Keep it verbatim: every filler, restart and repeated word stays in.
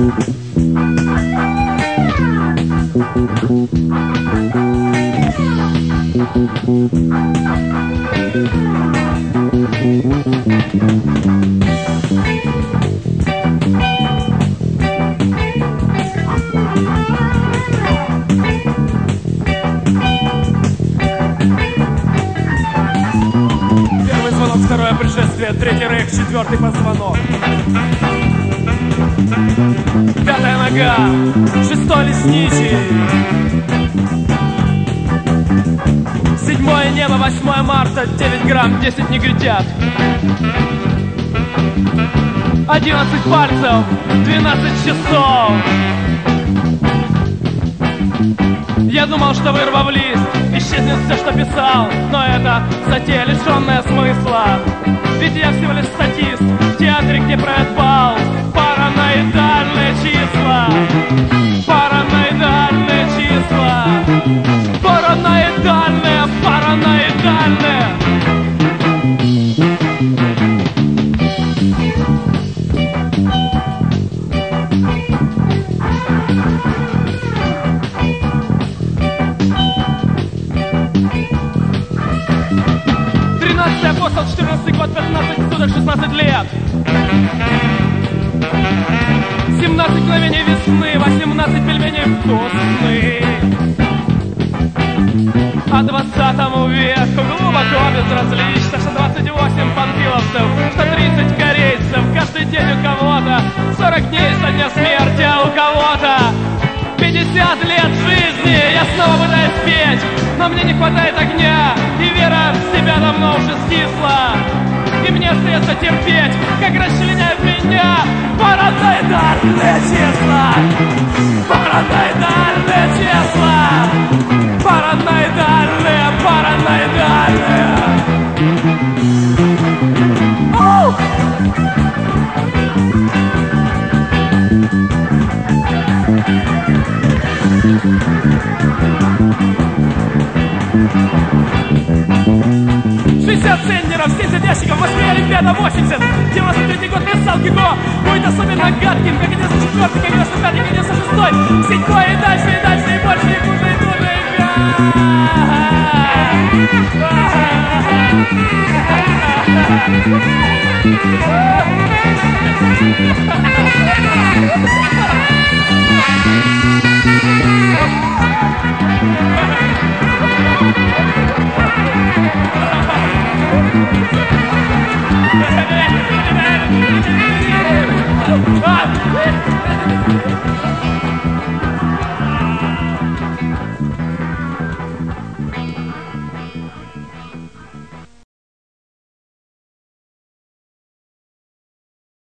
Первый звонок, второе пришествие, третий рейх, четвертый позвонок. Пятая нога, шестой лесничий. Седьмое небо, восьмое марта, девять грамм, десять негритят. Одиннадцать пальцев, двенадцать часов. Я думал, что вырвав лист, исчезнет все, что писал, но это затея, лишенная смысла. Ведь я всего лишь статист в театре, где правят бал. Параноидальные числа, параноидальные числа, параноидальные, параноидальные. тринадцатый апостол, четырнадцатый год, пятнадцать суток, шестнадцать лет. семнадцать мгновений весны, восемнадцать пельменей вкусные. А двадцатому веку глубоко безразлично, что двадцать восемь панфиловцев, что тридцать корейцев. Каждый день у кого-то сорок дней со дня смерти, а у кого-то пятьдесят лет жизни. Я снова пытаюсь петь, но мне не хватает огня, и вера в себя давно уже скисла. И мне остается терпеть, как расчленяют меня параноидальные числа, параноидальные числа, параноидальные, параноидальные. Оу! шестьдесят центнеров, семьдесят ящиков, в Москве Олимпиада восемьдесят, девяносто третий год писалки Го будет особенно гадким, как девяносто четвёртый, как девяносто пятый, как девяносто шестой, седьмой и дальше, и дальше, и больше, и хуже, и хуже, и